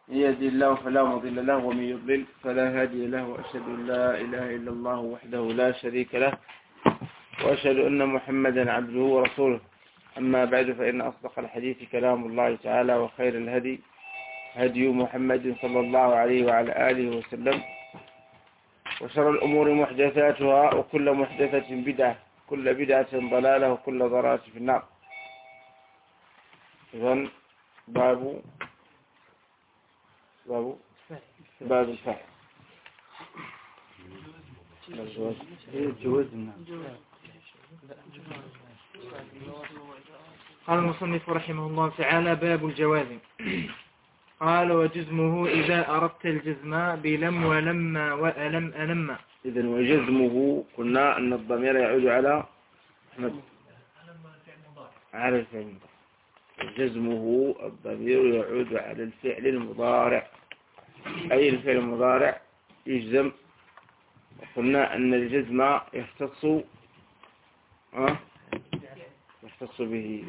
يهدي الله فلا مضل له ومن يضلل فلا هادي له وأشهد أن لا إله إلا الله وحده لا شريك له وأشهد أن محمدا عبده ورسوله. أما بعد فإن أصدق الحديث كلام الله تعالى وخير الهدي هدي محمد صلى الله عليه وعلى آله وسلم وشر الأمور محدثاتها وكل محدثة بدعة كل بدعة ضلالة وكل ضلالة في النار. إذن باب الفعل قال المصنف رحمه الله تعالى: باب الجواز. قال: وجزمه إذا أردت الجزم بلم ولما وألم ألم. إذن وجزمه قلنا أن الضمير يعود على الفعل المضارع. جزمه الضمير يعود على الفعل المضارع، أي الفعل المضارع يجزم. وقلنا أن الجزم يختص به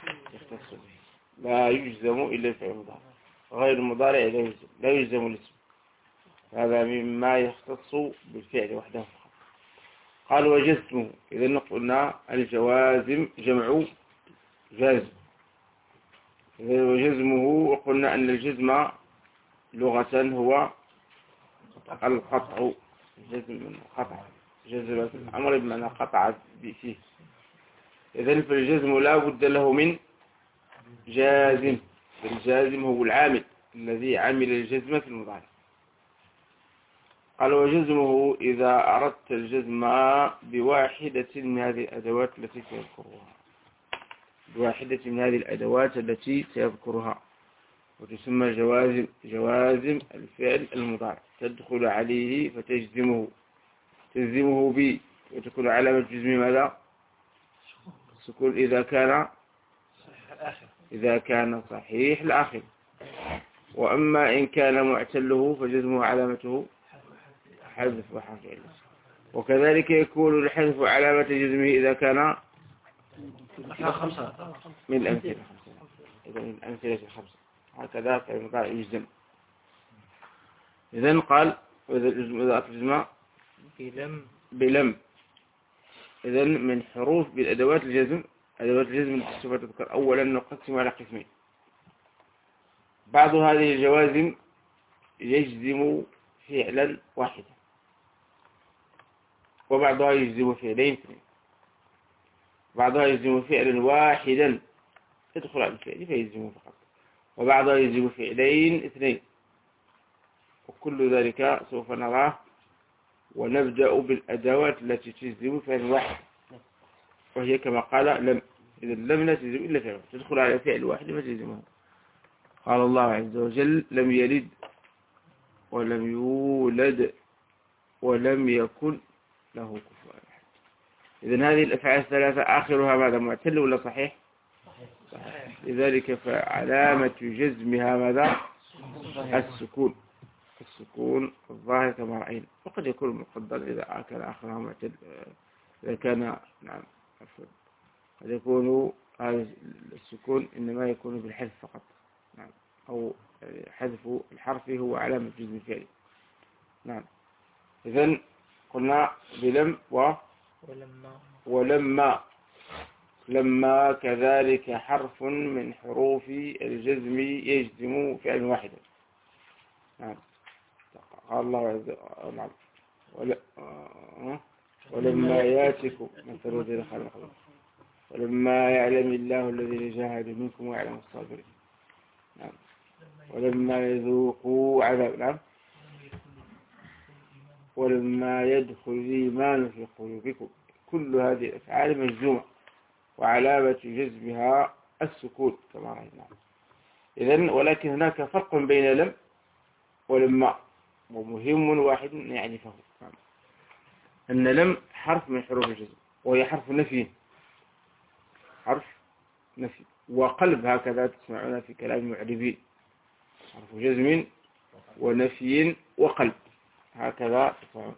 لا يجزم إلا الفعل المضارع، غير المضارع لا يجزم الاسم. هذا مما يختص بالفعل وحده. قال: وجزمه. إذا قلنا الجوازم جمع جازم. وجزمه وقلنا أن الجزم لغة هو القطع. جزم من قطع، جزم الأمر بمعنى قطع فيه. إذن فالجزم لا بد له من جازم. الجازم هو العامل الذي عمل الجزم في المضارع. قال: وجزمه إذا أردت الجزم بواحدة من هذه الأدوات التي سيذكرها، وتسمى جوازم الفعل المضارع، تدخل عليه فتجزمه، تجزمه ب، وتكون علامة جزم ماذا؟ السكون إذا كان صحيح الآخر. وأما إن كان معتله فجزمه علامته حذف وحرف علة. وكذلك يكون الحذف علامة جزمه إذا كان من الأمثلة الخمسة. هكذا فالمضارع يجزم. إذن قال: إذا أجزم بلم. إذن من حروف بالأدوات الجزم. أدوات الجزم سوف تذكر. أولا نقسم على قسمين: بعض هذه الجوازم يجزم فعلا واحدا، وبعضها يجزم فعلين اثنين. بعضها يجزم فعلا واحدا يدخل على الفعل فيجزمه فقط، وبعضها يجزم فعلين اثنين. وكل ذلك سوف نراه، ونبدأ بالأدوات التي تجزم فعل واحد، وهي كما قال لم. إذا لم لا تجزم إلا فعل، تدخل على فعل واحد فتجزمه. قال الله عز وجل: لم يلد ولم يولد ولم يكن له كفوا أحد. إذن هذه الأفعال الثلاثة آخرها ماذا؟ معتل ولا صحيح؟ صحيح. لذلك فعلامة جزمها ماذا؟ السكون الظاهر كما رأينا. وقد يكون مقدر إذا كان آخرها معتل، إذا كان نعم عفوا قد يكون هذا السكون إنما يكون بالحذف فقط، نعم، أو حذف الحرف هو علامة جزم الفعل. نعم. إذن قلنا بلم ولما. لما كذلك حرف من حروف الجزم يجزم فعلا واحدا. نعم. قال الله عز وجل: ولما ياتكم مثل الذين خلقوا ولما يعلم الله الذين جاهدوا منكم ويعلم الصابرين. نعم. ولما يذوقوا عذاب. نعم. ولما يدخل الإيمان في قلوبكم. كل هذه الأفعال مجزومة، وعلامة جزمها السكون كما رأينا. إذن ولكن هناك فرق بين لم ولما، ومهم واحد يعرفه، أن لم حرف من حروف الجزم، وهي حرف نفي، وقلب هكذا تسمعون في كلام المعربين: حرف جزم ونفي وقلب، هكذا تسمعون.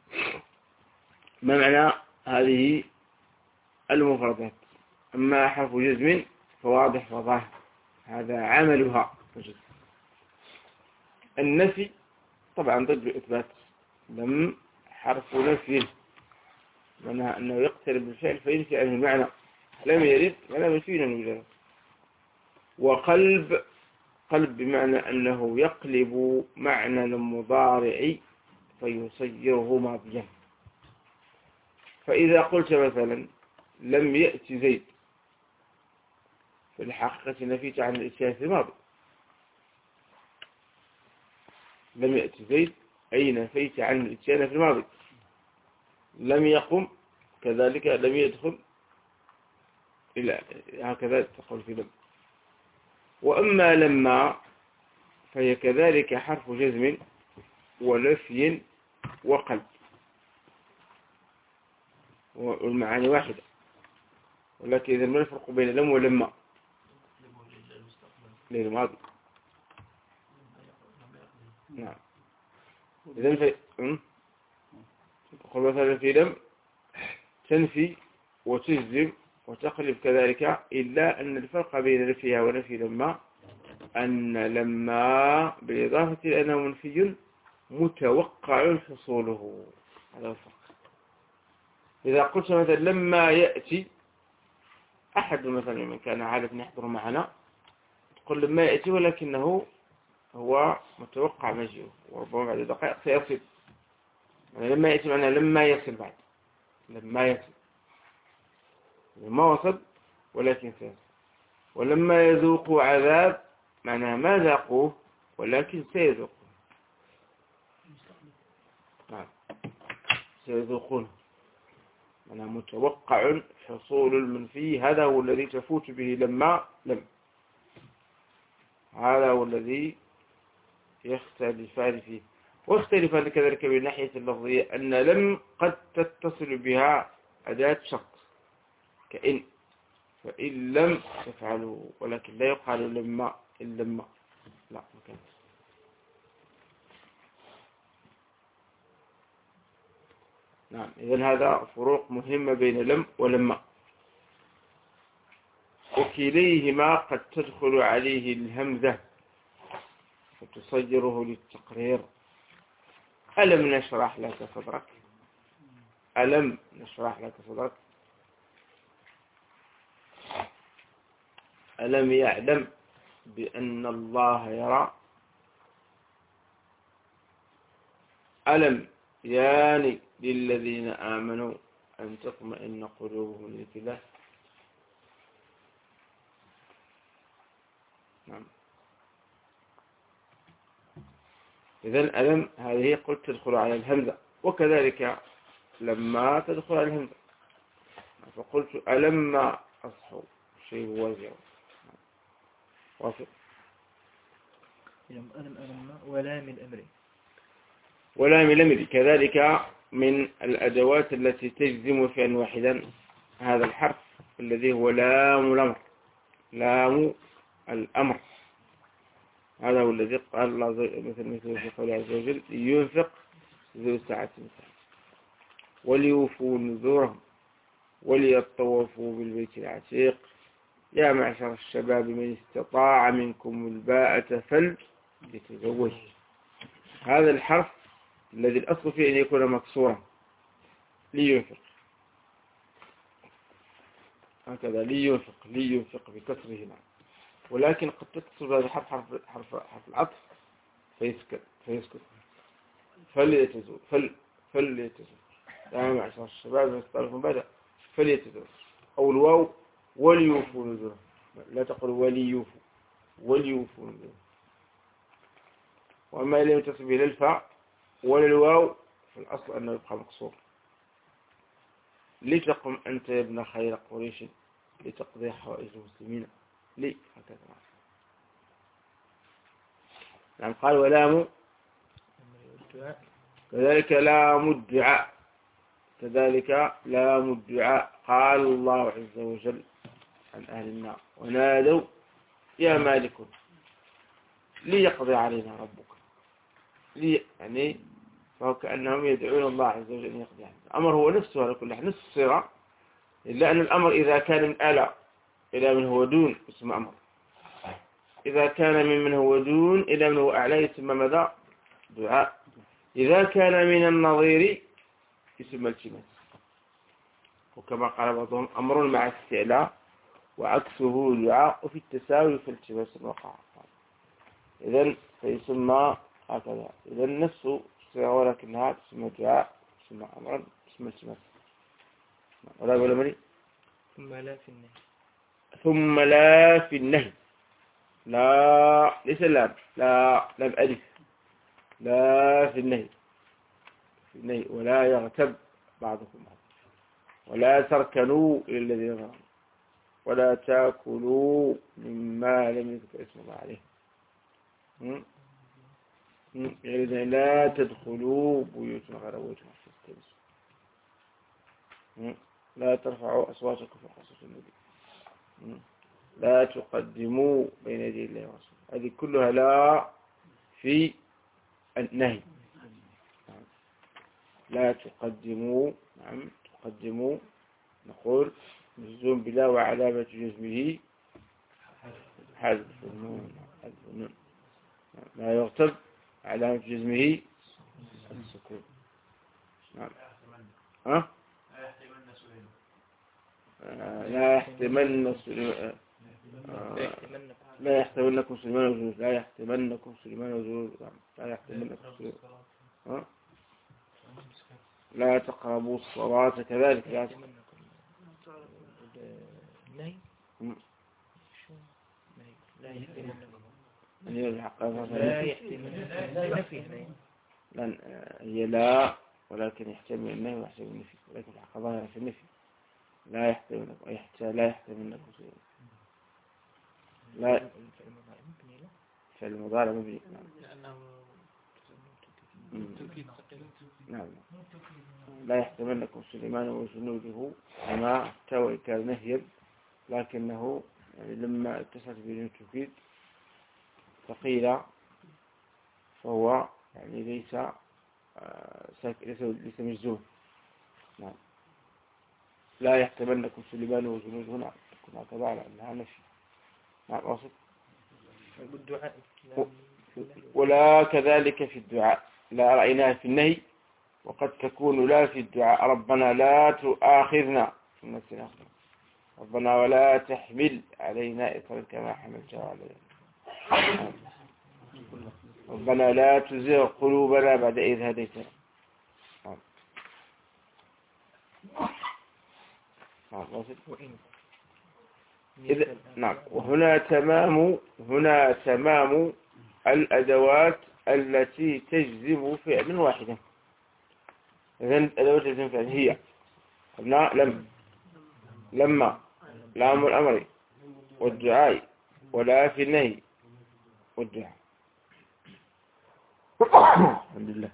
ما معنى هذه المفردات؟ أما حرف جزم فواضح وظاهر، هذا عملها الجزم. النفي طبعا ضد الإثبات. لم حرف نفي معناها أنه يقترب الفعل فينفي عنه المعنى، لم يرد ولا منفي عنه. وقلب، قلب بمعنى أنه يقلب معنى المضارع فيصيره ماضيا. فإذا قلت مثلا لم يأتي زيد، في الحقيقة نفيت عن الإتيان في الماضي. لم يأتي زيد أي نفيت عن الإتيان في الماضي. لم يقم كذلك لم يدخل، إلى هكذا تقول في لم. وأما لما فهي كذلك حرف جزم ونفي وقلب، والمعاني واحدة، ولكن إذا ما الفرق بين لم ولما؟ للماضي. نعم. إذن تقول مثلا في لم تنفي وتجزم وتقلب كذلك، إلا أن الفرق بين نفيها ونفي لما أن لما بالإضافة لأنه منفي متوقع حصوله. هذا الفرق. إذا قلت مثلا لما يأتي أحد مثلا من كان عارف يحضر معنا، تقول لما يأتي ولكنه هو متوقع مجيئه وربما بعد دقائق سيصل. يعني لما يأتي معناه لما يصل، بعد لما يصل ما وصل ولكن سيصل. ولما يذوقوا عذاب معناه ما ذاقوه ولكن سيذوقون. نعم سيذوقون، معناه متوقع حصول المنفي. هذا هو الذي تفوت به لما لم، هذا هو الذي يختلفان فيه. واختلفان كذلك من ناحية اللفظية أن لم قد تتصل بها أداة شرط كإن، فإن لم تفعلوا، ولكن لا يقال لما إن لما، لا مكان. نعم إذن هذا فروق مهمة بين لم ولما. وكليهما قد تدخل عليه الهمزة فتصيره للتقرير. ألم نشرح لك صدرك، ألم نشرح لك صدرك. ألم يعلم بأن الله يرى. ألم يعني للذين آمنوا أن تطمئن قلوبهم لذكر الله. نعم إذن ألم هذه قلت تدخل على الهمزة، وكذلك لما تدخل على الهمزة. فقلت ألما أصحوا شيء وازع واصل. ألم ولام الأمر، ولام الأمر كذلك من الأدوات التي تجزم فعلا واحدا. هذا الحرف الذي هو لام الأمر، لام الأمر، هذا هو الذي قال الله مثل في قوله عز وجل ينفق ذو ساعة من ساعة وليوفوا نذورهم وليطوفوا بالبيت العتيق يا معشر الشباب من استطاع منكم الباءة فليتزوج. هذا الحرف الذي الأصل فيه أن يكون مكسورا، لينفق هكذا، لينفق بكسره، ولكن قد تكسر هذا حرف العطف فيسكت فليتزوج يا معشر الشباب من استطاع منكم الباءة فليتزوج. أو الواو وليوفوا نذورهم، لا تقول وليوفوا، وليوفوا نذورهم. وأما لم يتصل به الفاء ولا الواو فالأصل أنه يبقى مقصور. لتقم أنت يا ابن خير قريش لتقضي حوائج المسلمين لي، هكذا. نعم قال ولام كذلك لام الدعاء، كذلك لام الدعاء. قال الله عز وجل عن أهل النار ونادوا يا مالك ليقضي علينا ربك، يعني فهو كأنهم يدعون الله عز وجل أن يقضي علينا. الأمر هو نفسه على كل حال، نفس الصيغة، إلا أن الأمر إذا كان من آلة إلى من هو دون اسم أمر. إذا كان ممن هو دون إلى من هو أعلى يسمى ماذا؟ دعاء. إذا كان من النظير يسمى التماس. وكما قال بعضهم أمر مع استعلاء وعكسه دعاء، وفي التساوي في التماس الوقع. إذن فيسمى هكذا. إذن نفسه ولكنها تسمى دعاء، تسمى أمرا، تسمى التماس. ولا يقول مني ثم لا في النهي. ثم لا في النهي. لا ليس اللام، لا لام ألف. لا في النهي. في النهي ولا يغتب بعضكم ولا تركنوا إلى الذين ظلموا ولا تأكلوا مما لم يذكر اسم الله عليه. يعني لا تدخلوا بيوت غير بيوتكم. لا ترفعوا أصواتكم فوق صوت النبي. لا تقدموا بين يدي الله ورسوله. هذه كلها لا في النهي. لا تقدموا. نعم تقدموا نقول مجزوم بلا وعلامة جزمه حذف النون. لا يغتب علامة جزمه السكون. نعم. لا يحتملن سليمان. لا يحتملنكم سليمان وجنود. لا يحتملنكم سليمان وجنود. لا يحتملنكم سليمان. لا تقربوا الصلاة كذلك. لا لا يحتملنكم. لن هي لا ولكن يحتمل النهي ويحتمل النفي، ولكن الحق ظاهرة في النفي. لا يحتملنكم لا يحتملنكم سليمان. لا فعل المضارع مبني. نعم. لا يحتملنكم سليمان وجنوده وما احتوى كان نهيا، لكنه يعني لما اتصلت به التوكيد فقيل فهو يعني ليس مجزوم. نعم. لا يحتملنكم سليمان وجنوده. نعم تكون هكذا على أنها نفي. نعم أصف. ولا كذلك في الدعاء. لا رأيناها في النهي، وقد تكون لا في الدعاء. ربنا لا تؤاخذنا ربنا ولا تحمل علينا إصرا كما حملته علينا. ربنا لا تزغ قلوبنا بعد إذ هديتنا. نعم. وهنا تمام الأدوات التي تجذب فعلا واحدا. إذن الأدوات التي تجذب فعلا هي قلنا لما لام الأمر والدعاء ولا في النهي والدعاء. الحمد لله.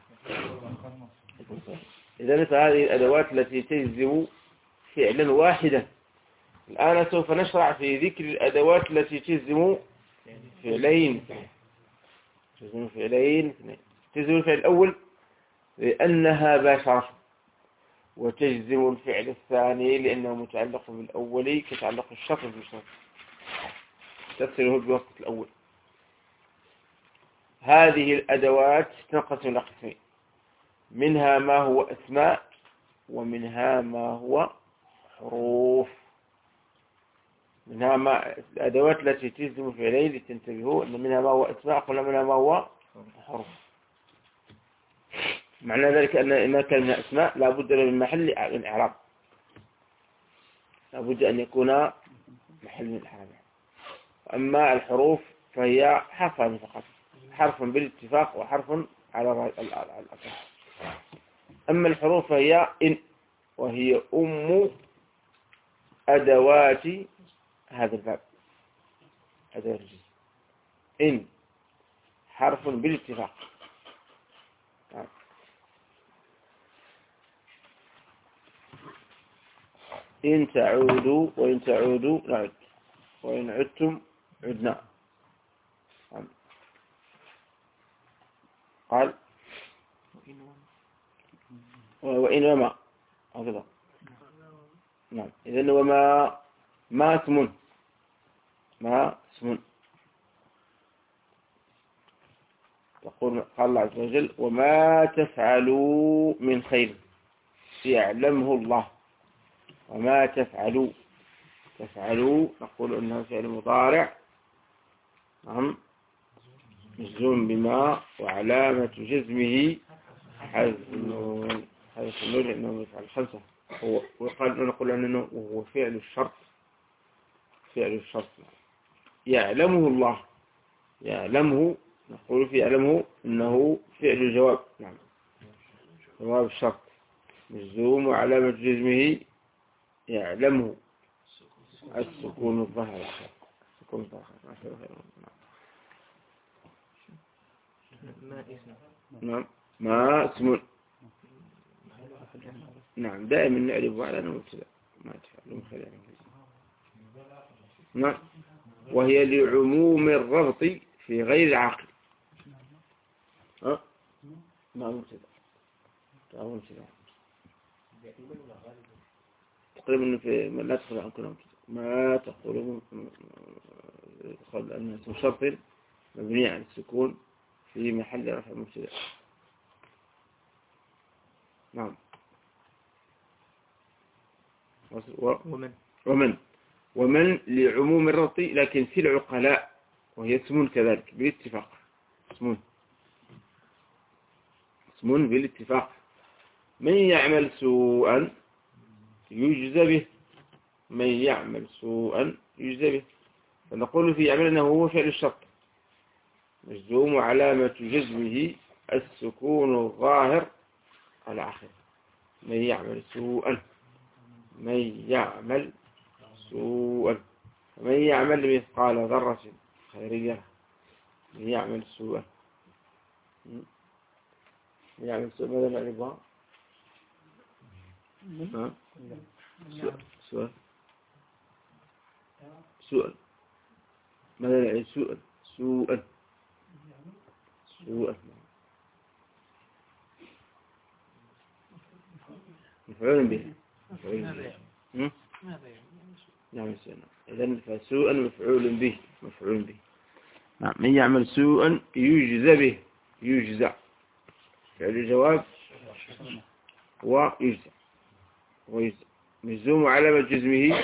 إذن فهذه الأدوات التي تجذب فعلا واحدا. الآن سوف نشرع في ذكر الأدوات التي تجزم فعلين. تجزم الفعل الأول لأنها باشرة، وتجزم الفعل الثاني لأنه متعلق بالأول كتعلق الشرط بالشرط تفسره بوقت الأول. هذه الأدوات تنقسم إلى قسمين، منها ما هو أسماء ومنها ما هو حروف. منها ما الأدوات التي تجزم فعلين لتنتبهوا أن منها ما هو أسماء قلنا منها ما هو حروف. معنى ذلك أن ما كان من أسماء لا بد من محل الإعراب، لا بد أن يكون محل من الإعراب. أما الحروف فهي حرفان فقط، حرف بالاتفاق وحرف على الأصح. أما الحروف فهي إن، وهي أم أدوات هذا الباب. أدوات الجزم. إن حرف بالاتفاق. إن تعودوا وإن تعودوا نعد وإن عدتم عدنا. قال وإن وما هكذا. نعم. إذن وما ما اسم قال الله عز وجل وما تفعلوا من خير يعلمه الله. وما تفعلوا نقول أنه فعل مضارع نعم مجزوم بما وعلامة جزمه حذف النون لأنه يفعل الخمسة. ونقول أنه وهو فعل الشرط يعلمه الله. يعلمه نقول في يعلمه أنه فعل الجواب نعم جواب الشرط مجزوم وعلامة جزمه يعلمه السكون الظاهر. نعم ما اسم نعم دائما نعرف على أنه مبتدأ ما تفعلون خير نعم وهي لعموم الربط في غير العاقل. ما مبتدأ تقريبا في لا تدخل عن كلام ما تقول قبل أن اسم شرط مبني على السكون في محل رفع مبتدأ. نعم ومن لعموم الربط لكن في العقلاء وهي اسم كذلك بالاتفاق اسم بالاتفاق. من يعمل سوءا يجزى به فنقول في يعمل أنه هو فعل الشرط مجزوم وعلامة جزمه السكون الظاهر على آخره. من يعمل سوءا فمن يعمل مثقال ذرة خيرية من يعمل سوءا ماذا نعرفها؟ سؤال ماذا يعني سؤال مفعول به نعم إذن فسوءا مفعول به نعم من يعمل سوءا يجزى به فعل الجواب ويجزى مجزوم علامة جزمه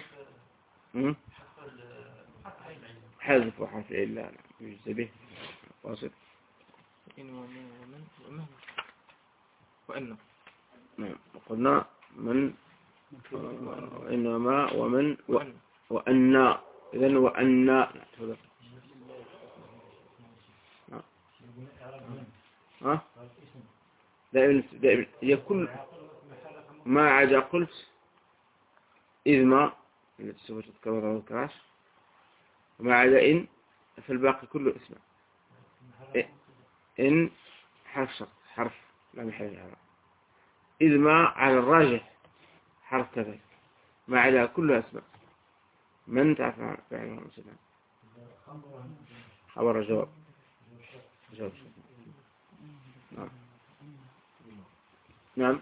حذف وحرف إلا يجزى به واصل. وأن نعم وقلنا من وإنما ومن وأن إذن وأن دائما يكون ما عدا قلت إذ ما التي سوف تذكرها الكراش وما عدا إن فالباقي كله اسم. إن حرف شرط حرف لا محل له. إذ ما على الراجح حرف كذلك ما عدا كله اسماء. من تعرف فعلها مثلا خبر جواب نعم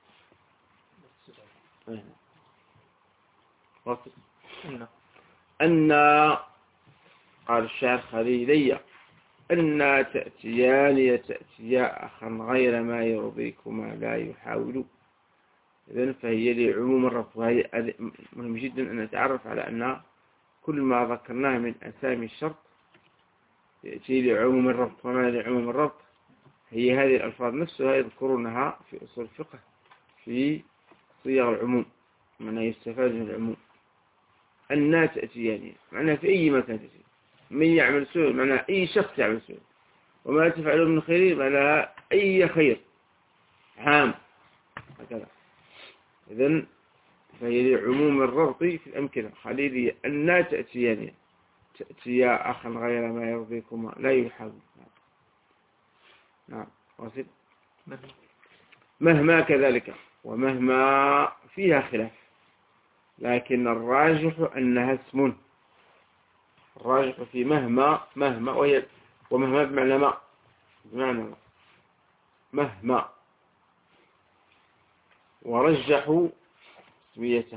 أن قال الشاعر خليلي أن تأتيان يتأتيا أخا غير ما يرضيكما لا يحاول. إذن فهي لعموم الربط وهي مهم جدا أن نتعرف على أن كل ما ذكرناه من أسامي الشرط يأتي لعموم الربط. وما لعموم الربط هي هذه الألفاظ نفسها يذكرونها في أصول الفقه في صيغ العموم معنى يستفاد من العموم. أن تأتيان معنى في أي مكان تأتي. من يعمل سوء معنى أي شخص يعمل سوء. وما تفعله من خير معنى أي خير عام هكذا. إذن فهي لعموم الربط في الأمكنة. خليلي أن تأتيان تأتيا أخا غير ما يرضيكما لا يحاول. نعم واصل. مهما كذلك ومهما فيها خلاف لكن الراجح أنها اسم. الراجح في مهما وهي ومهما بمعنى ما مهما ورجحوا اسميتها.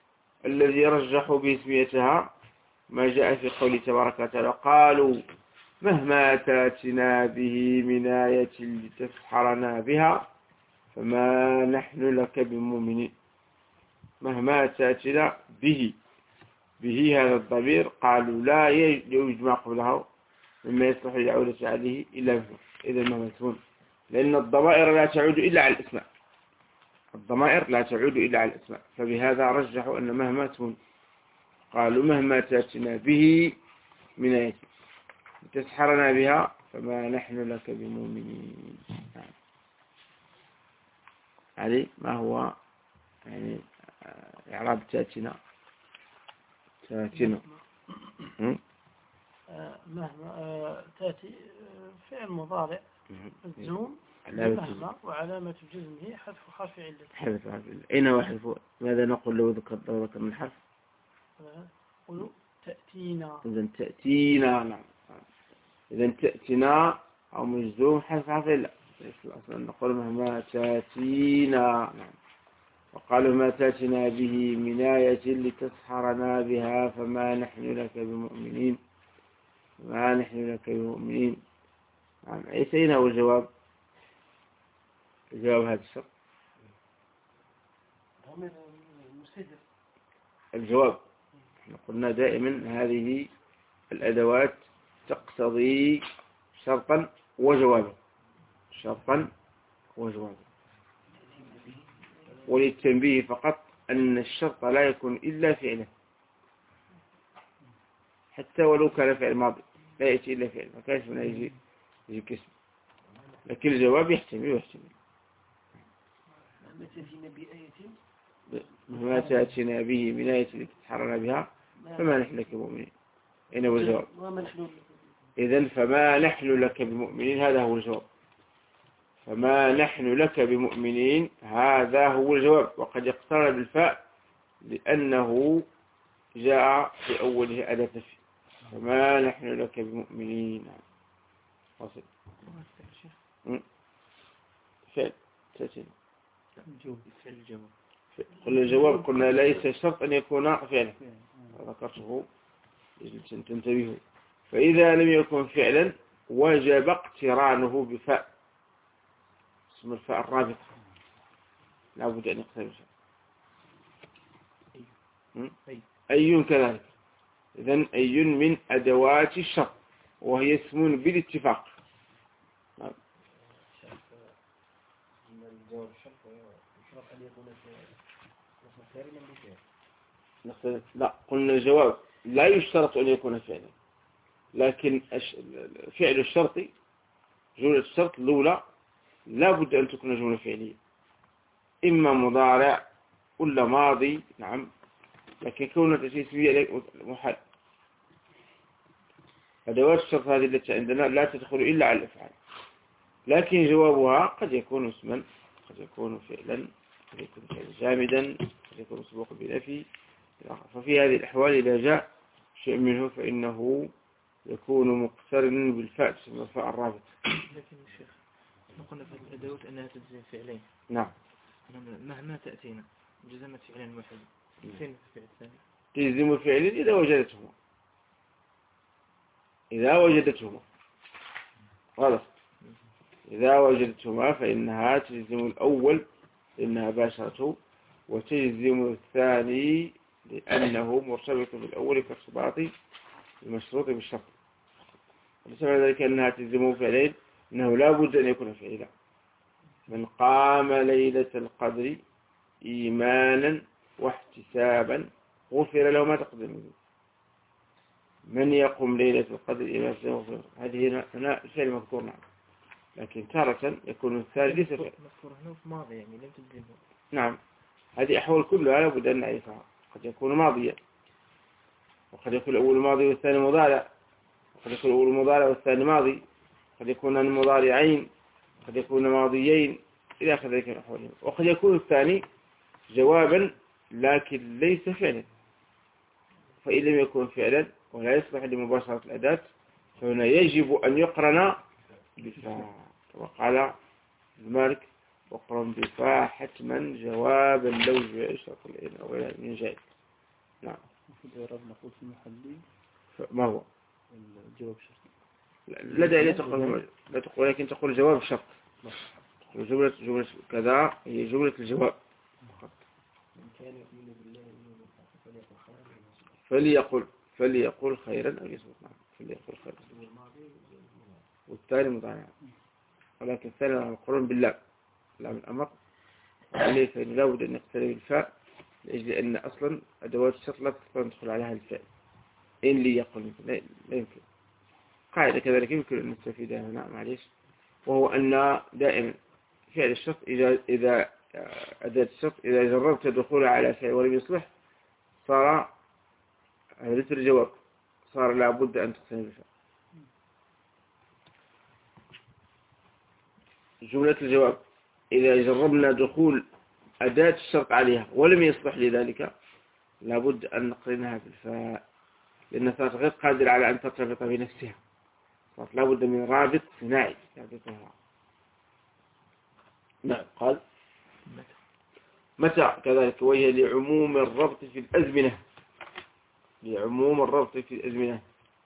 الذي رجحوا باسميتها ما جاء في قوله تبارك وتعالى قالوا مهما تاتنا به من آية لتسحرنا بها فما نحن لك بمؤمنين. مهما تاتنا به، به هذا الضمير قالوا لا يوجد ما قبله مما يصلح للعودة عليه إلا به، إذا ما مسمون، لأن الضمائر لا تعود إلا على الاسماء، الضمائر لا تعود إلا على الاسماء، فبهذا رجحوا أن مهما تكون، قالوا مهما تاتنا به من آية تسحرنا بها فما نحن لك بمؤمنين. هذه ما هو يعني إعراب تاتنا. مهما تأتي فعل مضارع مجزوم مهما وعلامة جزمه حذف حرف علة. حذف حرف علة. أين هو حذف؟ ماذا نقول لو ذكر من الحرف؟ قلوا تأتينا. إذن تأتينا. نعم. إذن تأتينا أو مجزوم حذف حرف علة. أصلا نقول مهما تأتينا. نعم. وقالوا ما تأتنا به من آية لتسحرنا بها فما نحن لك بمؤمنين. ما نحن لك بمؤمنين. نعم. أين هو الجواب؟ الجواب هذا الشرط. الجواب احنا قلنا دائما هذه الأدوات تقتضي شرطا وجوابا، شرطا وجوابا. وللتنبيه فقط أن الشرط لا يكون إلا فعلا، حتى ولو كان فعل ماضي لا يأتي إلا فعل، ما كانش من يجي كسم، لكن الجواب يحتمل ويحتمل. ما تأتينا به من آية لتسحرنا بها فما نحن لك بمؤمنين. أين هو الجواب؟ إذن فما نحن لك بمؤمنين هذا هو الجواب. فما نحن لك بمؤمنين هذا هو الجواب. وقد يقترن بالفاء لأنه جاء في أوله أداة نفي. فما نحن لك بمؤمنين. واصل. فعل تأتينا. قلنا الجواب قلنا ليس شرط أن يكون فعلا، ذكرته تنتبهوا. فإذا لم يكن فعلا وجب اقترانه بفاء، اسم الفاء الرابطة لا بد أن يقترن بفاء. أي كذلك. إذن أي من أدوات الشرط وهي اسم بالاتفاق. لا، قلنا الجواب لا يشترط أن يكون فعلا، لكن فعل الشرط جملة الشرط الأولى لا بد أن تكون جملة فعلية، إما مضارع ولا ماضي. نعم. لكن كونها تأتي اسمية محال. أدوات الشرط هذه التي عندنا لا تدخل إلا على الأفعال، لكن جوابها قد يكون اسما، قد يكون فعلا، قد يكون فعلا جامدا، قد يكون مسبوقا بنفي. ففي هذه الأحوال إذا جاء شيء منه فإنه يكون مقترنا بالفاء، تسمى الفاء الرابط. لكن الشيخ نقول في الأدوات أنها تجزم فعلين. نعم. مهما تأتينا جزمت فعلا واحدا، فين الفعل الثاني؟ تجزم فعلا إذا وجدتهما، إذا وجدتهما غلط. إذا وجدتهما فإنها تجزم الأول لأنها باشرته، وتجزم الثاني لأنه مرتبط بالأول كارتباط المشروط بالشرط. ولسبب ذلك أنها تجزم فعلين، أنه لا بد أن يكون فعلا. من قام ليلة القدر إيمانا واحتسابا غفر له ما تقدم منه. من يقوم ليلة القدر إيمانا واحتسابا، هذه هنا الفعل مذكور. نعم. لكن تارة يكون الثاني ليس فعل مذكور هنا في ماضي، يعني لم تجزمه. نعم. هذه أحوال كلها لابد أن نعرفها. قد يكون ماضيا، وقد يكون الأول ماضي والثاني مضارع، وقد يكون الأول مضارع والثاني ماضي، قد يكون المضارعين، قد يكون ماضيين إلى آخر ذلك الأحوال. وقد يكون الثاني جوابا لكن ليس فعلا، فإن لم يكن فعلا ولا يصلح لمباشرة الأداة فهنا يجب أن يقرن بفاء، كما قال المالك وقرن بفاء حتما جوابا لو جاء شرط العين أو غير من جاء. نعم. في الإعراب نقول في المحلي ما هو الجواب شرطي. لا داعي لا تقول، لكن تقول جواب شرط. تقول جملة كذا هي جملة الجواب فقط. فليقل خيرا أو يصمت. نعم فليقل خيرا. والثاني مضارع، ولكن الثاني مقرون باللام، لام الأمر، عليه فإن لا بد أن يقترب بالفاء، لأجل أن أصلا أدوات الشرط لا تستطيع أن تدخل عليها الفاء. إن لي يقل لا يمكن. قاعدة كذلك يمكن أن نستفيدها هنا معليش، وهو أن دائما فعل الشرط إذا أداة الشرط إذا جربت الدخول على فعل ولم يصلح صار هذا مثل الجواب، صار لابد أن تقترب بالفاء. جملة الجواب إذا جربنا دخول أداة الشرط عليها ولم يصلح لذلك لابد أن نقرنها بالفاء، لأنها صارت غير قادرة على أن ترتبط بنفسها، صارت لابد من رابط صناعي يربطها. نعم. قال متى كذلك، وهي لعموم الربط في الأزمنة، لعموم الربط في الأزمنة.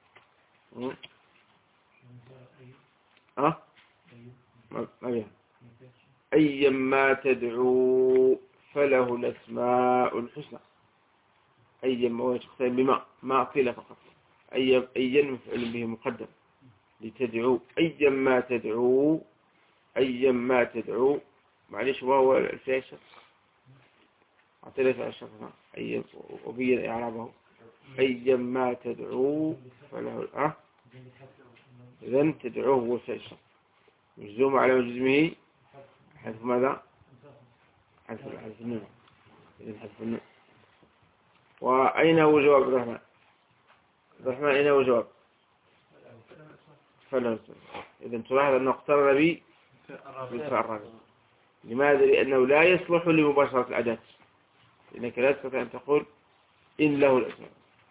ما بيها أيما تدعو فله الأسماء الحسنى. أيما ويتختم بما ما قيل فقط، أيا مفعول به مقدم لتدعو. أيما تدعو، أيما تدعو معليش وهو الفعل شرط، أعطينا فعل شرط أيا وبين إعرابه. أيما تدعو فله إذن تدعوه هو الفعل شرط مجزوم على جزمه حذف ماذا؟ حذف النون. إذن حذف النون. وأين هو جواب الرحمن؟ الرحمن أين هو جواب؟ فلا. إذن تلاحظ أنه اقترن بي بالفاء الرابع. لماذا؟ لأنه لا يصلح لمباشرة الأداة، لأنك لا تستطيع أن تقول إن له الأسماء.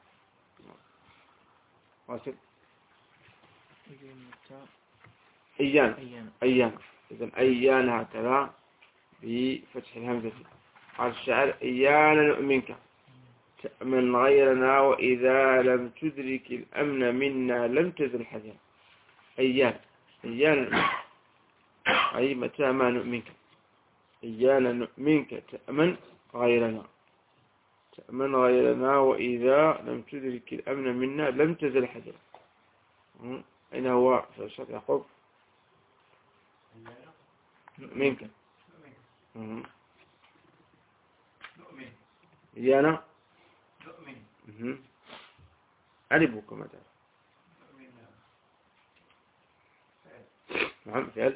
واصل؟ أيان. إذن أيان هكذا بفتح الهمزة. قال الشاعر أيان نؤمنك تأمن غيرنا وإذا لم تدرك الأمن منا لم تزل حزنا. أيان أي متى ما نؤمنك. أيان نؤمنك تأمن غيرنا، تأمن غيرنا وإذا لم تدرك الأمن منا لم تزل حزنا. أين هو في الشرط يعقوب؟ نؤمنك. إيانا نؤمن. ألبه كما تعرف. نعم فعل.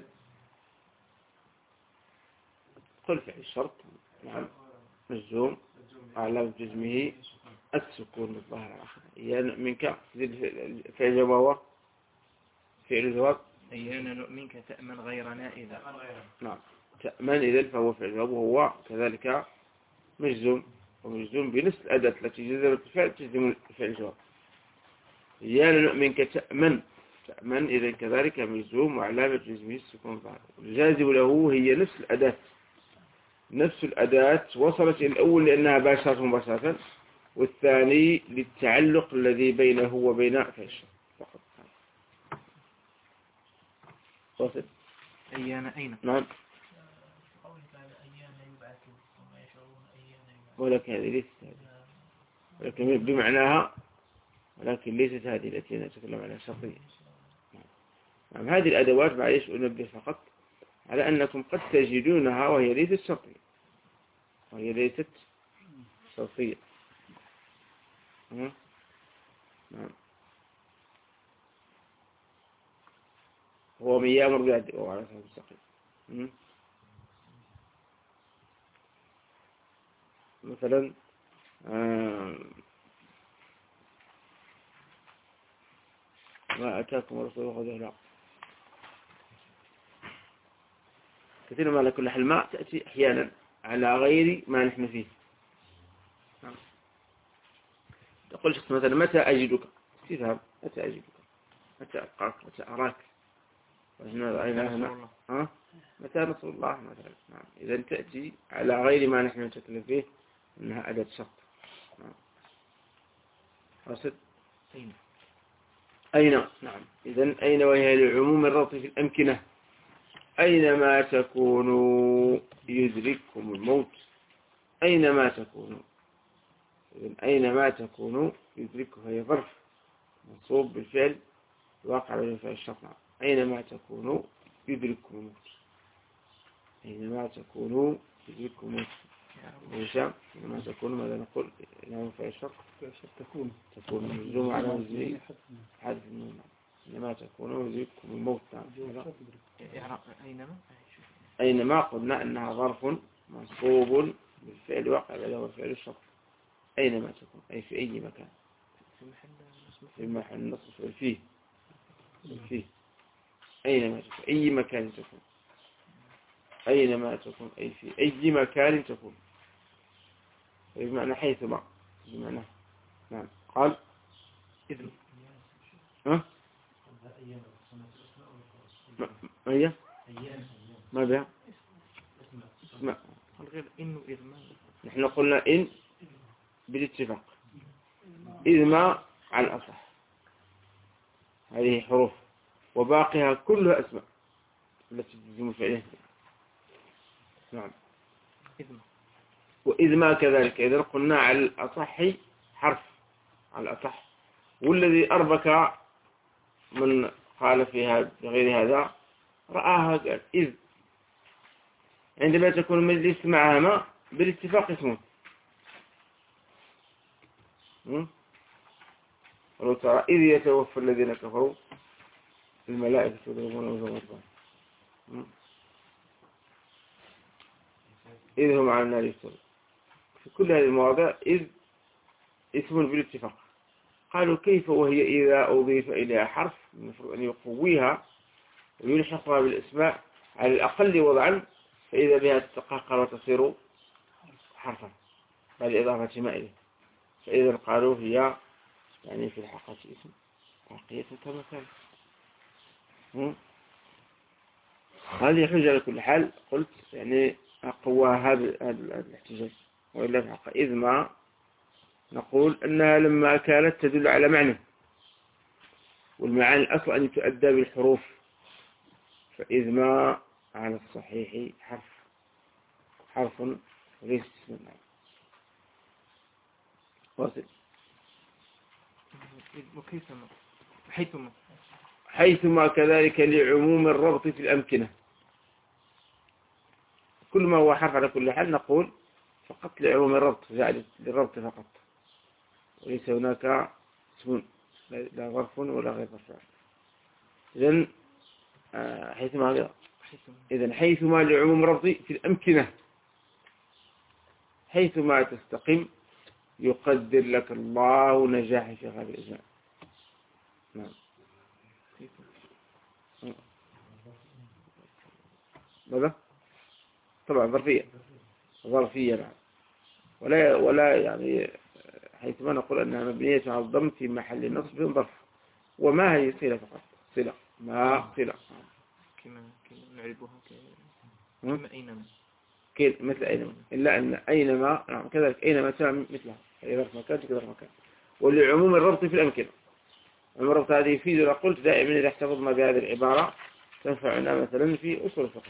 قل فعل الشرط. نعم مجزوم على جزمه السكون الظاهر على آخره. إيانا نؤمنك فعل جواب فعل جواب. أيانا نؤمنك تأمن غيرنا إذا. نعم تأمن إذا فهو فعل جواب، وهو كذلك مجزوم، ومجزوم بنفس الأداة التي جزمت الفعل تجزم الفعل الجواب. إيانا نؤمنك تأمن إذا كذلك مجزوم وعلامة جزمه السكون الظاهر. الجازم له هي نفس الأداة وصلت إلى الأول لأنها باشرة مباشرة، والثاني للتعلق الذي بينه وبين فعل فقط. واصل؟ أيانا أين؟ نعم. ولكن هذه ليست هذه، ولكن بمعناها، ولكن ليست هذه التي نتكلم عنها شرطية. نعم هذه الأدوات معليش أنبه فقط على أنكم قد تجدونها وهي ليست شرطية. نعم هو من يأمر بالعدل وعلى سبيل المستقيم. مثلا ما أتاكم ورسوله خذوه. لا كثير ما لكل حلماء تأتي أحيانا على غير ما نحن فيه. تقول شخص مثلا متى أجدك، تفهم متى أجدك، متى ألقاك، متى أراك، متى نصر الله مثلا. نعم إذا تأتي على غير ما نحن نتكلم فيه أنها أداة شرط. واصل؟ أين. نعم. إذن أين وهي لعموم الربط في الأمكنة. أينما تكونوا يدرككم الموت. أينما تكونوا. إذن أينما تكونوا يدرككم هي ظرف منصوب بالفعل واقع بالفعل الشرط. أينما تكونوا يدرككم الموت. أينما تكونوا يدرككم الموت. هشام أينما تكونوا ماذا نقول؟ إنه فعل الشرط تكون مجزوم على وزن حذف النون. أينما تكونوا يدرككم الموت. أينما قلنا أنها ظرف منصوب بالفعل واقع له فعل الشرط. أينما تكون أي في أي مكان. في محل نصب فيه أينما تكون أي مكان تكون. أينما تكون أي في أي مكان تكون بمعنى حيثما بمعنى. نعم. قال إذن هي ما بها اسمع غير إنه إذ ما نحن قلنا إن بالاتفاق إذ ما على الأصح هذه حروف وباقيها كلها أسماء التي تجزم فعلها. نعم. وإذ ما كذلك. إذا قلنا على الأصح حرف على الأصح. والذي أربك من قال فيها بغير هذا رآها قال إذ عندما تكون المجلس معها ما بالاتفاق اسمه. ولو ترى إذ يتوفى الذين كفروا الملائكة يضربون وجوههم الأدبار إذ هم على النار يفترون. في كل هذه المواضع إذ اسم بالاتفاق. قالوا كيف وهي إذا أضيف إليها حرف المفروض أن يقويها ويلحقها بالإسماء على الأقل وضعا فإذا بها تتقهقر وتصير حرفا بعد إضافة ما إليه. فإذا قالوا هي يعني في الحقيقة اسم حقيقة كما كان. هذه حجة على كل حال. قلت يعني أقوى هذا الاحتجاج. وإلا في الحقيقة إذ ما نقول أنها لما كانت تدل على معنى والمعاني الأصل أن تؤدى بالحروف. فإذ ما على الصحيح حرف وليس اسم. واصل. وكيفما حيثما كذلك لعموم الربط في الأمكنة. كل ما هو حرف على كل حال نقول فقط لعموم الربط يعني للربط فقط وليس هناك اسم لا ظرف ولا غير ظرف. إذن حيثما لعموم الربط في الأمكنة حيثما تستقيم يقدر لك الله نجاح في هذا الإجماع. نعم. ماذا؟ طبعا ظرفية نعم. ولا يعني حيثما نقول أنها مبنية على الضم في محل نصب ظرف. وما هي صلة فقط صلة ما صلة كما نعرفها كما أينما مثل أينما إلا أن أينما نعم كذلك أينما تسمى مثلها أي ظرف مكان كذلك مكان. ولعموم الربط في الأمكنة. عموم الربط هذه يفيد قلت دائما إذا احتفظنا بهذه العبارة تنفعنا مثلا في أصول الفقه.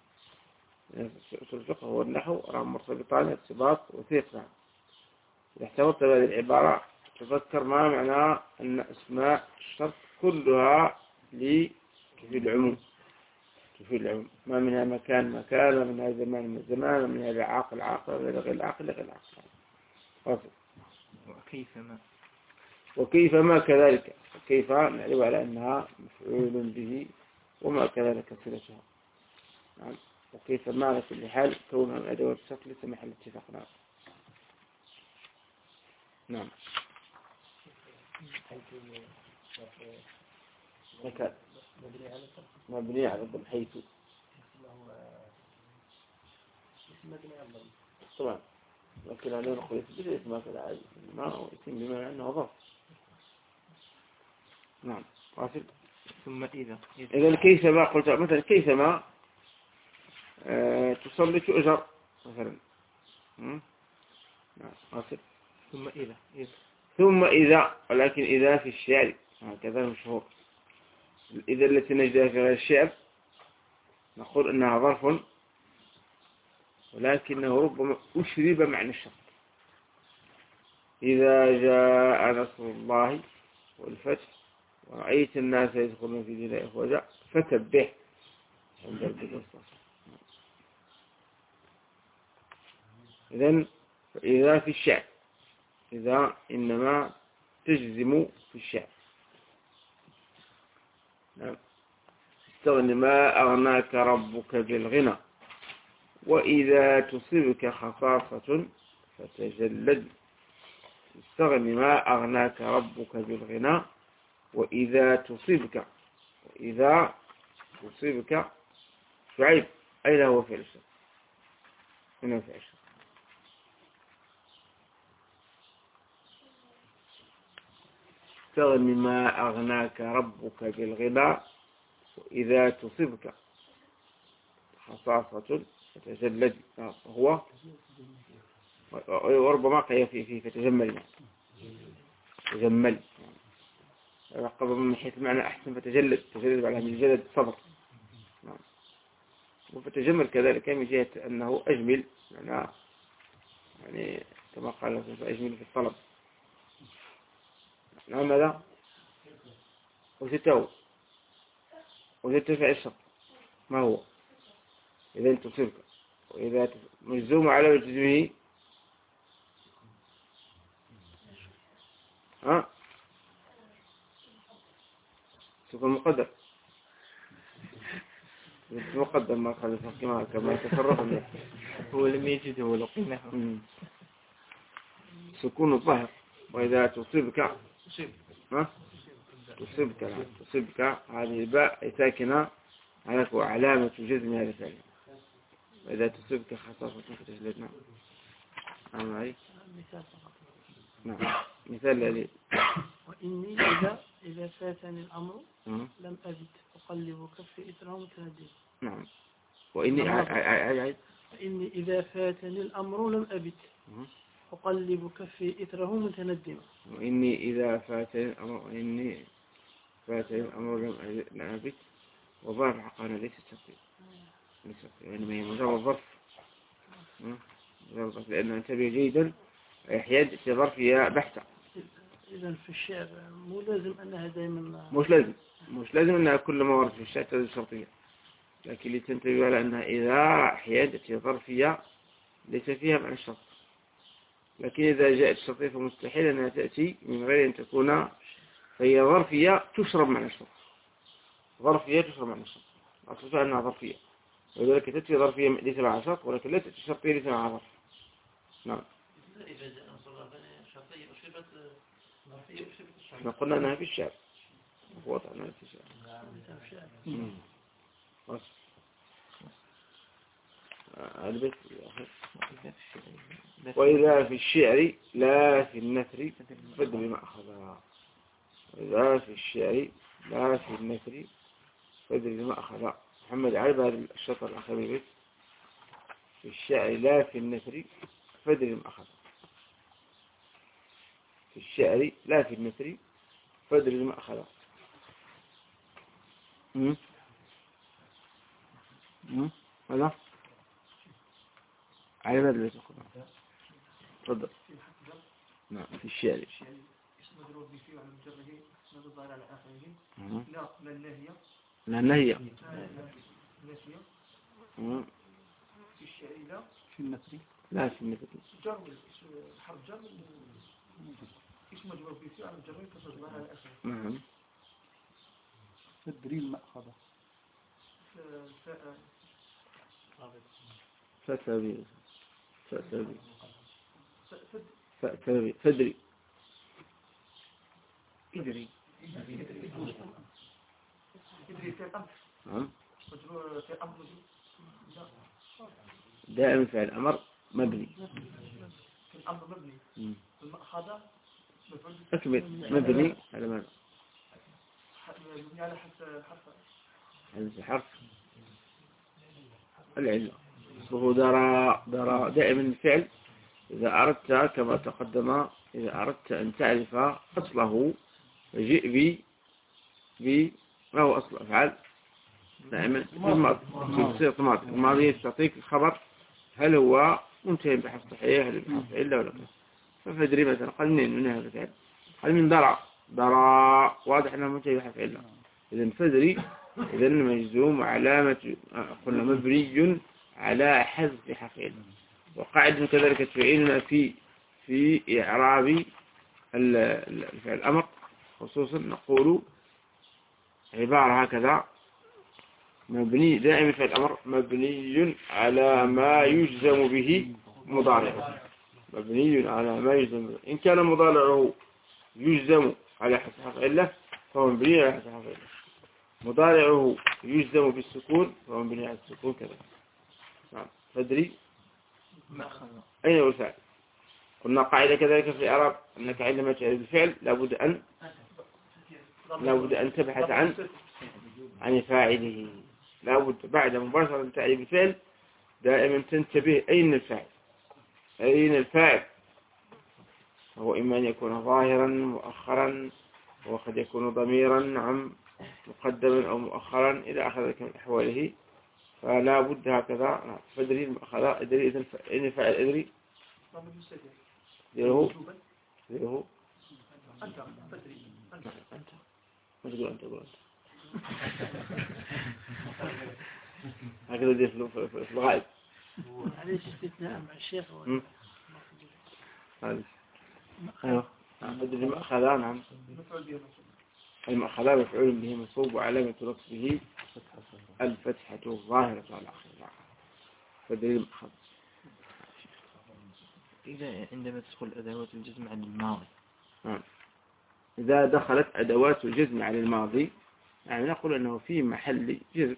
أصول الفقه هو النحو رام مرتبطان ارتباط وثيق. إذا احتفظت بهذه العبارة تذكر ما معنى أن أسماء الشرط كلها لتفيد العموم. ما منها مكان ومنها زمان ومنها العاقل ومنها غير العاقل وكيفما كذلك. كيف نعرف على أنها مفعول به وما كذلك صلتها. نعم. وكيف ما على كل حال كونها من أدوات الشرط ليس محل اتفاق. نعم. مكان مبني على الضم حيث طبعا. لكن أنا نقول يثبت اسمه كذا عادي ما هو اسم بما أنه ظرف. نعم. واصل. ثم إذا كيفما قلت مثلا كيفما تصلي تؤجر مثلا. نعم. واصل. ثم إذا ولكن إذا في الشعر هكذا مشهور. إذا التي نجدها في غير الشعر نقول إنها ظرف ولكنه ربما أشرب معنى الشرط. إذا جاء نصر الله والفتح ورأيت الناس يدخلون في دين الله أفواجا فسبح عند ربك واستغفر. إذن فإذا في الشعر، إذا إنما تجزم في الشعر. نعم. استغن ما أغناك ربك بالغنى وإذا تصيبك خصاصة فتجلد. استغن ما أغناك ربك بالغنى وإذا تصيبك شعيب أين هو فعل الشر؟ هنا فعل الشر. استغن ما أغناك ربك بالغنى وإذا تصيبك خصاصة فتجلد. هو وربما قيل فيه فتجمل. تجمل قبل من حيث المعنى أحسن فتجلد على من الجلد صبر. وفتجمل كذلك من جهة أنه أجمل، يعني كما قال فأجمل في الطلب. نعم. هذا وستة فعل الشرط ما هو؟ إذا تصيبك وإذا مجزوم على جزمه سكون مقدر ما قال الفقه كما يتصرف منه. هو لم يجد هو لقيناه. سكون الظهر وإذا تصيبك هذه الباء ساكنة علامة جزم هذا الفعل. وإذا تصيبك خصاصة فتجلد. نعم عليك. نعم مثال الذي وإني إذا فاتني الأمر لم أبت أقلب كفي إثره متندما. نعم. وإني إذا فاتني الأمر لم أبت أقلب كفي إثره متندما. وإني إذا فاتني الأمر لم أبت وظرف عقانا ليس شرطي يعني ما هي مجرد ظرف. لأنه انتبه جيدا يحيد في ظرفية بحتة. إذا في الشعر مو لازم أنها دائما مش لازم أنها كل ما ورد في الشعر تجد شرطية، لكن لتنتبه على أنها إذا حيادت في ظرفية ليس فيها معنى الشرط. لكن إذا جاءت الشرطية فمستحيل أنها تأتي من غير أن تكون، فهي ظرفية تشرب معنى الشرط. أصلها أنها ظرفية، ولذلك تأتي ظرفية ليس معها شرط، ولكن لا تأتي شرطية ليس معها ظرف. نعم. إذا جاء شرطية أشربت ظرفية أشربت الشرط. احنا قلنا أنها في الشعر ووضعناها في الشعر. البيت وإذا في الشعر لا في النثر فد بما أخذها. وإذا في الشعر لا في النثر فد بما أخذها. محمد عرب هذا الشطر الأخير من البيت. في الشعر لا في النثر فد بما أخذها. في الشعر لا في النثر فد بما أخذها. هذا عرب هذا البيت. تفضل. نعم. في الشعر اسم مضروب به وعلى مجرده اسم الظاهر على آخره لا النهية في الشعر لا في النثر جر حرف جر اسم مضروب به وعلى مجرده اسم الظاهر على آخره. نعم. تدريب مأخذة فدري دائما فعل الأمر مبني. الأمر مبني. المأخذة أكمل مبني على ماذا؟ مبني على حرف حرف العلة. اسمه درى دائما الفعل إذا أردت كما تقدم، إذا أردت أن تعرف أصله فجئ ما هو أصل أفعال دائما في الماضي تصير طماط الماضي تعطيك الخبر هل هو منتهي بحرف صحيح هل بحرف إلا ولا لا. ففدري مثلا قال من هذا الفعل قال من درع واضح أنه منتهي بحرف إلا. إذن فدري إذن مجزوم علامة قلنا مبني على حذف حرف إلا. وقاعدة كذلك تفعيلنا في إعراب الفعل الأمر خصوصا نقول عبارة هكذا مبني دائما في الأمر مبني على ما يجزم به مضارعه مبني على ما يجزم به. إن كان مضارعه يجزم على حذف إلا فهو مبني على حذف إلا. مضارعه يجزم بالسكون فهو مبني على السكون كذا. نعم فدري أين هو الفعل؟ قلنا قاعدة كذلك في الإعراب أنك عندما تعرف الفعل لابد أن تبحث عن فاعله. لابد بعد مباشرة تعريف الفعل دائما تنتبه أين الفاعل. هو إما أن يكون ظاهرا مؤخرا وقد يكون ضميرا عم مقدما أو مؤخرا إلى آخر أحواله. فلا بد هكذا فدري أدري إذن أين الفاعل أدري ذره أنت فدري أنت ما تقول أنت هكذا دي في الغائب معليش استثناء مع الشيخ أيوه أدري مأخذا نعم المأخذا مفعول به منصوب وعلامة نصبه الفتحة الظاهرة على آخره. فدري المأخذ إذا عندما تدخل أدوات الجزم على الماضي إذا دخلت أدوات الجزم على الماضي يعني نقول أنه في محل جزم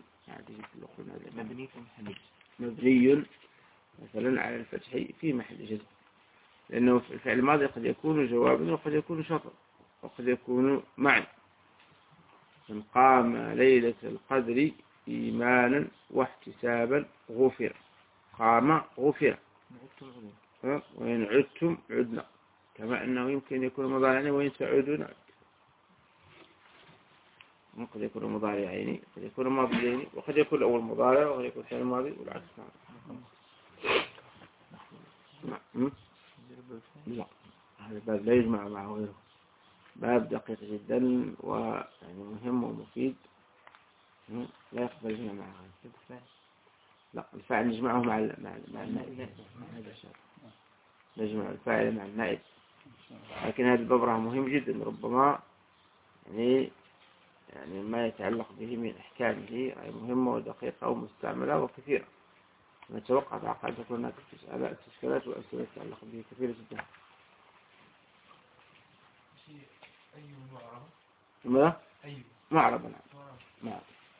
مبني مثلا على الفتح في محل جزم لأنه في الفعل الماضي قد يكون جوابا وقد يكون شرطا وقد يكون معا. من قام ليلة القدر إيمانا واحتسابا غفر قام غفر وإن عدتم عدنا كما أنه يمكن يكون مضارعين وإن تعودون قد يكون مضارعين قد يكون ماضيين وقد يكون الأول مضارع وقد يكون ثاني ماضي والعكس. لا هذا باب لا يجمع معه غيره باب دقيق جدا ويعني مهم ومفيد لا يقبل الجمع معه غيره. لا الفاعل نجمعه مع النائب نجمع الفاعل مع النائب. لكن هذا الباب مهم جدا ربما يعني ما يتعلق به من أحكامه مهمة ودقيقة ومستعملة وكثيرة. نتوقع أن تكون هناك استشكالات وأسئلة تتعلق به كثيرة جدا. ماذا؟ معربة نعم.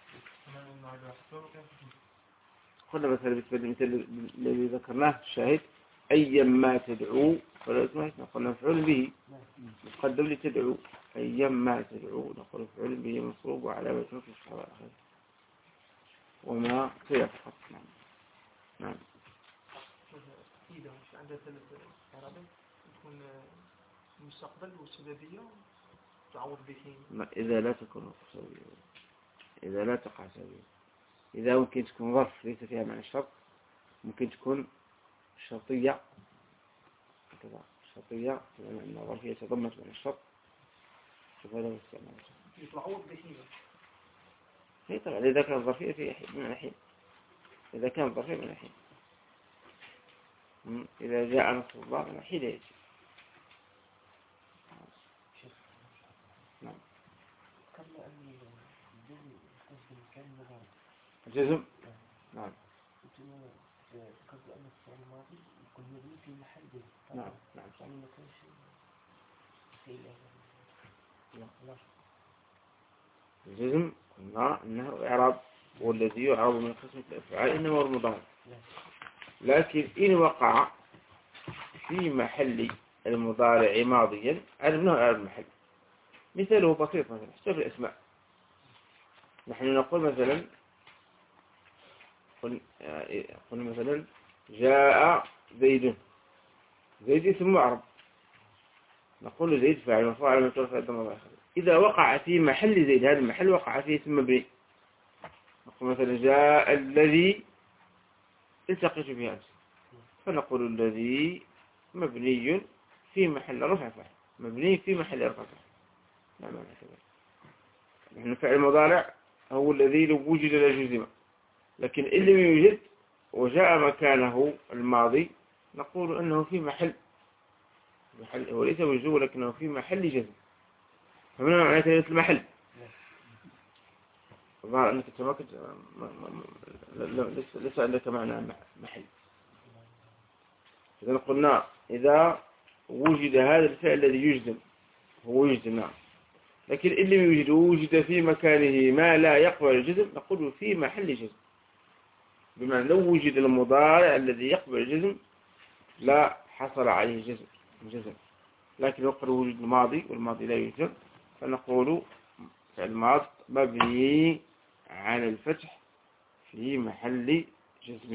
قلنا مثلا بالمثال الذي ذكرناه الشاهد أيما تدعو فلا اسمه قلنا مفعول به مقدم لتدعو أيما تدعو نقول مفعول به منصوب وعلامة نصب الصحابة الأخير وما فيها فقط. نعم إذا عندها ثلاث إعرابات تكون المستقبل والسببية تعوض به إذا لا تكون سببية إذا لا تقع سببية. إذا ممكن تكون ظرف ليس فيها معنى الشرط ممكن تكون شرطية كذا شرطية لأن الظرفية تضمت معنى الشرط فهذا استعمال تعوض به هي طبعا إذا كانت ظرفية في من الحين إذا كانت ظرفية من الحين إذا جاء نصر الله من الحين يجي. نعم الجزم نعم نعم الجزم قلنا إنه إعراب والذي يعرب من قسمة الأفعال إنه هو المضارع. لكن إن وقع في محل المضارع ماضيا عرفناه إعراب المحل. مثاله بسيط مثلا حسب الأسماء نحن نقول مثلا قلنا مثلا جاء زيد اسم معرب نقول زيد فاعل مرفوع على متوفى الضمير الآخر إذا وقع في محل زيد، هذا المحل وقع فيه اسم مبني. نقول مثلا جاء الذي التقيت به أمس، فنقول الذي مبني في محل رفع فاعل، مبني في محل رفع فاعل. لا معنى كذا. نحن فعل المضارع هو الذي لو وجد لجزم، لكن إن لم يوجد وجاء مكانه الماضي نقول أنه في محل وليس وجوه لكنه في محل جزم. فمن معنى المحل الظاهر أنك تمكت ليس عندك معنى محل. إذا قلنا إذا وجد هذا الفعل الذي يجزم، هو يجزم نعم، لكن إن لم يوجد وجد في مكانه ما لا يقبل الجزم نقول في محل جزم. بمعنى لو وجد المضارع الذي يقبل الجزم لا حصل عليه جزم، لكن وقت وجود الماضي والماضي لا يجزم فنقول فعل الماضي مبني على الفتح في محل جزم.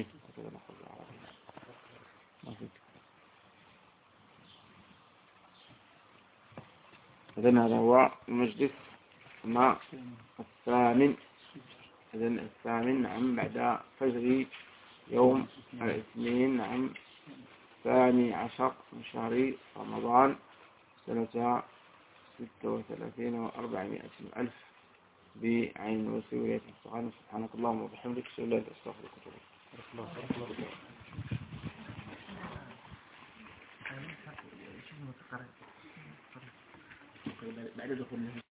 إذن هذا هو المجلس الثامن. إذن الثامن عن بعد فجر يوم الاثنين عن 12 من شهر رمضان سنة 36 و400 ألف بعين وسوية السبحانه. سبحانك اللهم وبحمدك أشهد أن لا إله إلا أنت أستغفرك وأتوب إليك.